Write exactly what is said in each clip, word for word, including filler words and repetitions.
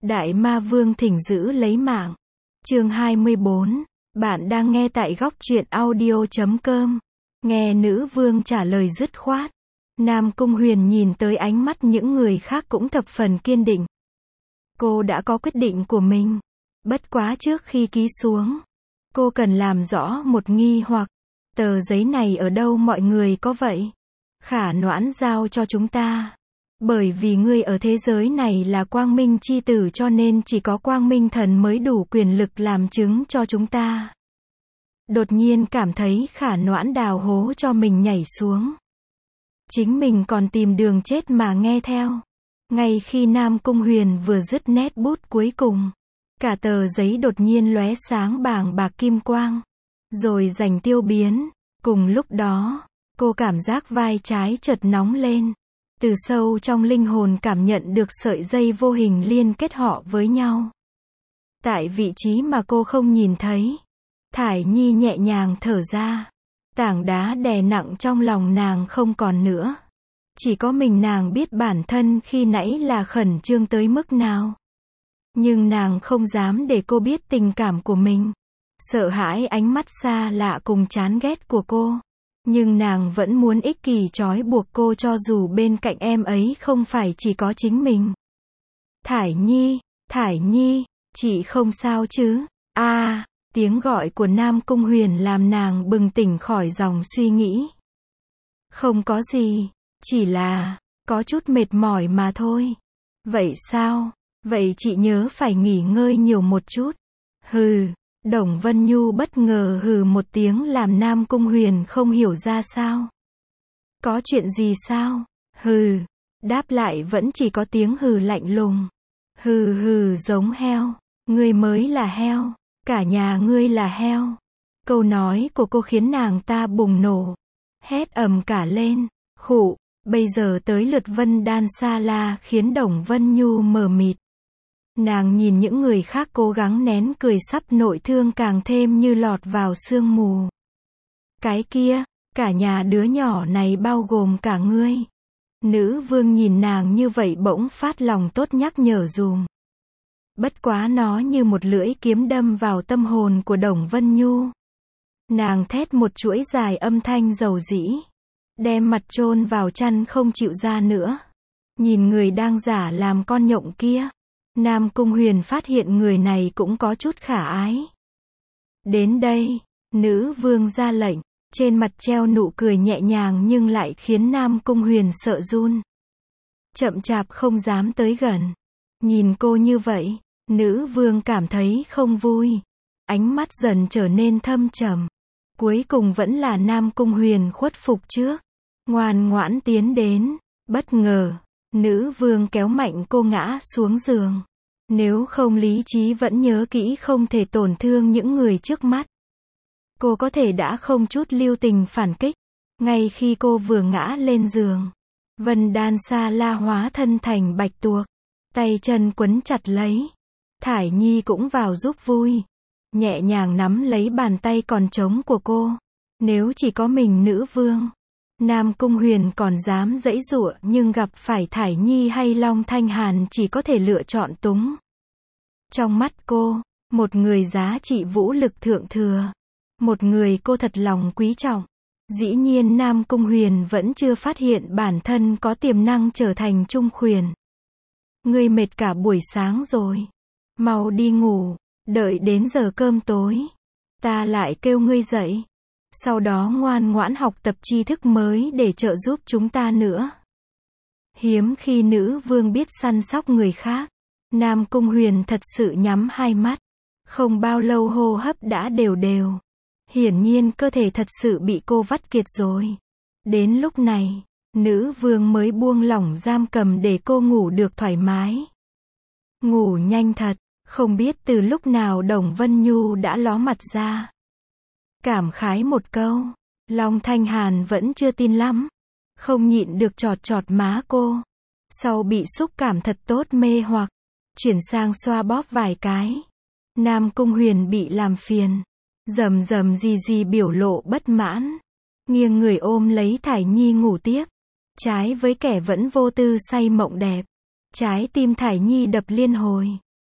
Đại ma vương thỉnh giữ lấy mạng. Chương hai mươi bốn. Bạn đang nghe tại góc truyện audio chấm com. Nghe nữ vương trả lời dứt khoát. Nam Cung Huyền nhìn tới ánh mắt những người khác cũng thập phần kiên định. Cô đã có quyết định của mình. Bất quá trước khi ký xuống, cô cần làm rõ một nghi hoặc. Tờ giấy này ở đâu mọi người có vậy? Khả Noãn giao cho chúng ta. Bởi vì ngươi ở thế giới này là quang minh chi tử cho nên chỉ có quang minh thần mới đủ quyền lực làm chứng cho chúng ta. Đột nhiên cảm thấy Khả Noãn đào hố cho mình nhảy xuống. Chính mình còn tìm đường chết mà nghe theo. Ngay khi Nam Cung Huyền vừa dứt nét bút cuối cùng, cả tờ giấy đột nhiên lóe sáng bàng bạc kim quang, rồi giành tiêu biến. Cùng lúc đó, cô cảm giác vai trái chợt nóng lên. Từ sâu trong linh hồn cảm nhận được sợi dây vô hình liên kết họ với nhau. Tại vị trí mà cô không nhìn thấy, Thải Nhi nhẹ nhàng thở ra. Tảng đá đè nặng trong lòng nàng không còn nữa. Chỉ có mình nàng biết bản thân khi nãy là khẩn trương tới mức nào. Nhưng nàng không dám để cô biết tình cảm của mình. Sợ hãi ánh mắt xa lạ cùng chán ghét của cô. Nhưng nàng vẫn muốn ích kỷ trói buộc cô cho dù bên cạnh em ấy không phải chỉ có chính mình. Thải Nhi, Thải Nhi, chị không sao chứ? A, à, tiếng gọi của Nam Cung Huyền làm nàng bừng tỉnh khỏi dòng suy nghĩ. Không có gì, chỉ là có chút mệt mỏi mà thôi. Vậy sao? Vậy chị nhớ phải nghỉ ngơi nhiều một chút. Hừ. Đồng Vân Nhu bất ngờ hừ một tiếng làm Nam Cung Huyền không hiểu ra sao. Có chuyện gì sao? Hừ. Đáp lại vẫn chỉ có tiếng hừ lạnh lùng. Hừ hừ giống heo. Ngươi mới là heo. Cả nhà ngươi là heo. Câu nói của cô khiến nàng ta bùng nổ. Hét ầm cả lên. Khụ. Bây giờ tới lượt Vân Đan Sa La khiến Đồng Vân Nhu mờ mịt. Nàng nhìn những người khác cố gắng nén cười sắp nội thương càng thêm như lọt vào sương mù. Cái kia, cả nhà đứa nhỏ này bao gồm cả ngươi. Nữ vương nhìn nàng như vậy bỗng phát lòng tốt nhắc nhở dùm. Bất quá nó như một lưỡi kiếm đâm vào tâm hồn của Đồng Vân Nhu. Nàng thét một chuỗi dài âm thanh dầu dĩ. Đem mặt chôn vào chăn không chịu ra nữa. Nhìn người đang giả làm con nhộng kia. Nam Cung Huyền phát hiện người này cũng có chút khả ái. Đến đây, nữ vương ra lệnh, trên mặt treo nụ cười nhẹ nhàng nhưng lại khiến Nam Cung Huyền sợ run. Chậm chạp không dám tới gần. Nhìn cô như vậy, nữ vương cảm thấy không vui. Ánh mắt dần trở nên thâm trầm. Cuối cùng vẫn là Nam Cung Huyền khuất phục trước. Ngoan ngoãn tiến đến, bất ngờ. Nữ vương kéo mạnh cô ngã xuống giường. Nếu không lý trí vẫn nhớ kỹ không thể tổn thương những người trước mắt. Cô có thể đã không chút lưu tình phản kích. Ngay khi cô vừa ngã lên giường, Vân Đan Sa La hóa thân thành bạch tuộc. Tay chân quấn chặt lấy. Thải Nhi cũng vào giúp vui. Nhẹ nhàng nắm lấy bàn tay còn trống của cô. Nếu chỉ có mình nữ vương, Nam Cung Huyền còn dám giãy giụa nhưng gặp phải Thải Nhi hay Long Thanh Hàn chỉ có thể lựa chọn túng. Trong mắt cô, một người giá trị vũ lực thượng thừa. Một người cô thật lòng quý trọng. Dĩ nhiên Nam Cung Huyền vẫn chưa phát hiện bản thân có tiềm năng trở thành trung khuyển. Ngươi mệt cả buổi sáng rồi. Mau đi ngủ, đợi đến giờ cơm tối. Ta lại kêu ngươi dậy. Sau đó ngoan ngoãn học tập tri thức mới để trợ giúp chúng ta nữa. Hiếm khi nữ vương biết săn sóc người khác. Nam Cung Huyền thật sự nhắm hai mắt. Không bao lâu hô hấp đã đều đều. Hiển nhiên cơ thể thật sự bị cô vắt kiệt rồi. Đến lúc này, nữ vương mới buông lỏng giam cầm để cô ngủ được thoải mái. Ngủ nhanh thật, không biết từ lúc nào Đồng Vân Nhu đã ló mặt ra. Cảm khái một câu, Long Thanh Hàn vẫn chưa tin lắm. Không nhịn được chọt chọt má cô. Sau bị xúc cảm thật tốt mê hoặc, chuyển sang xoa bóp vài cái. Nam Cung Huyền bị làm phiền. Rầm rầm gì gì biểu lộ bất mãn. Nghiêng người ôm lấy Thải Nhi ngủ tiếp. Trái với kẻ vẫn vô tư say mộng đẹp. Trái tim Thải Nhi đập liên hồi.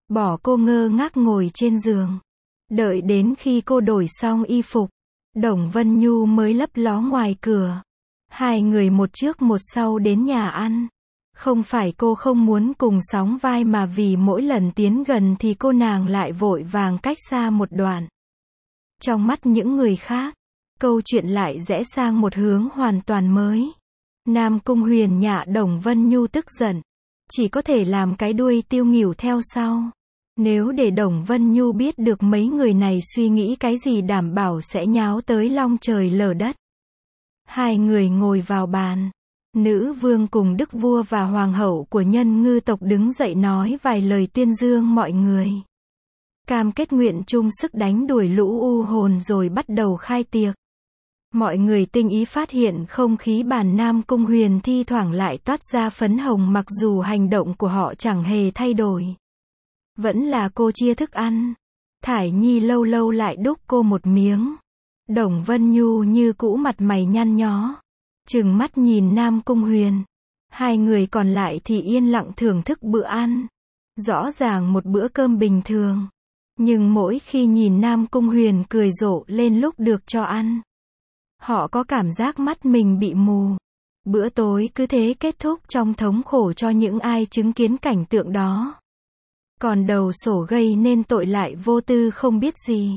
bỏ cô ngơ ngác ngồi trên giường. Đợi đến khi cô đổi xong y phục, Đồng Vân Nhu mới lấp ló ngoài cửa. Hai người một trước một sau đến nhà ăn. Không phải cô không muốn cùng sóng vai mà vì mỗi lần tiến gần thì cô nàng lại vội vàng cách xa một đoạn. Trong mắt những người khác, câu chuyện lại rẽ sang một hướng hoàn toàn mới. Nam Cung Huyền nhạ Đồng Vân Nhu tức giận, chỉ có thể làm cái đuôi tiêu nghỉu theo sau. Nếu để Đồng Vân Nhu biết được mấy người này suy nghĩ cái gì đảm bảo sẽ nháo tới long trời lở đất. Hai người ngồi vào bàn. Nữ vương cùng đức vua và hoàng hậu của Nhân Ngư tộc đứng dậy nói vài lời tuyên dương mọi người. Cam kết nguyện chung sức đánh đuổi lũ u hồn rồi bắt đầu khai tiệc. Mọi người tinh ý phát hiện không khí bàn Nam Cung Huyền thi thoảng lại toát ra phấn hồng mặc dù hành động của họ chẳng hề thay đổi. Vẫn là cô chia thức ăn. Thải Nhi lâu lâu lại đúc cô một miếng. Đồng Vân Nhu như cũ mặt mày nhăn nhó, trừng mắt nhìn Nam Cung Huyền. Hai người còn lại thì yên lặng thưởng thức bữa ăn. Rõ ràng một bữa cơm bình thường. Nhưng mỗi khi nhìn Nam Cung Huyền cười rộ lên lúc được cho ăn, họ có cảm giác mắt mình bị mù. Bữa tối cứ thế kết thúc trong thống khổ cho những ai chứng kiến cảnh tượng đó. Còn đầu sổ gây nên tội lại vô tư không biết gì.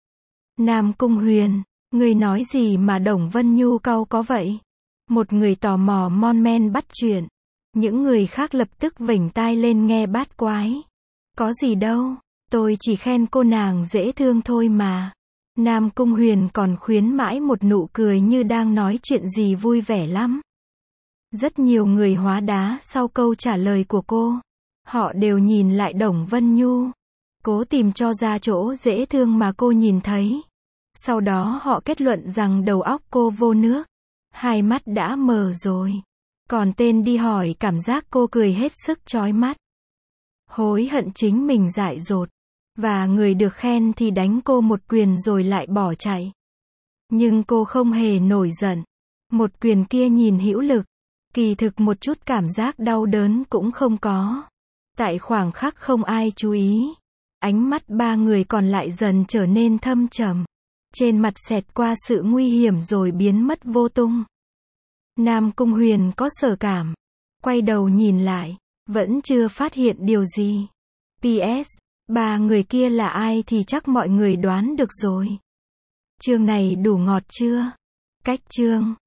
Nam Cung Huyền, người nói gì mà Đồng Vân Nhu cau có vậy? Một người tò mò mon men bắt chuyện. Những người khác lập tức vểnh tai lên nghe bát quái. Có gì đâu, tôi chỉ khen cô nàng dễ thương thôi mà. Nam Cung Huyền còn khuyến mãi một nụ cười như đang nói chuyện gì vui vẻ lắm. Rất nhiều người hóa đá sau câu trả lời của cô. Họ đều nhìn lại Đồng Vân Nhu, cố tìm cho ra chỗ dễ thương mà cô nhìn thấy. Sau đó họ kết luận rằng đầu óc cô vô nước, hai mắt đã mờ rồi. Còn tên đi hỏi cảm giác cô cười hết sức chói mắt. Hối hận chính mình dại dột. Và người được khen thì đánh cô một quyền rồi lại bỏ chạy. Nhưng cô không hề nổi giận. Một quyền kia nhìn hữu lực, kỳ thực một chút cảm giác đau đớn cũng không có. Tại khoảng khắc không ai chú ý, ánh mắt ba người còn lại dần trở nên thâm trầm. Trên mặt xẹt qua sự nguy hiểm rồi biến mất vô tung. Nam Cung Huyền có sở cảm, quay đầu nhìn lại, vẫn chưa phát hiện điều gì. pê ét, ba người kia là ai thì chắc mọi người đoán được rồi. Chương này đủ ngọt chưa? Cách chương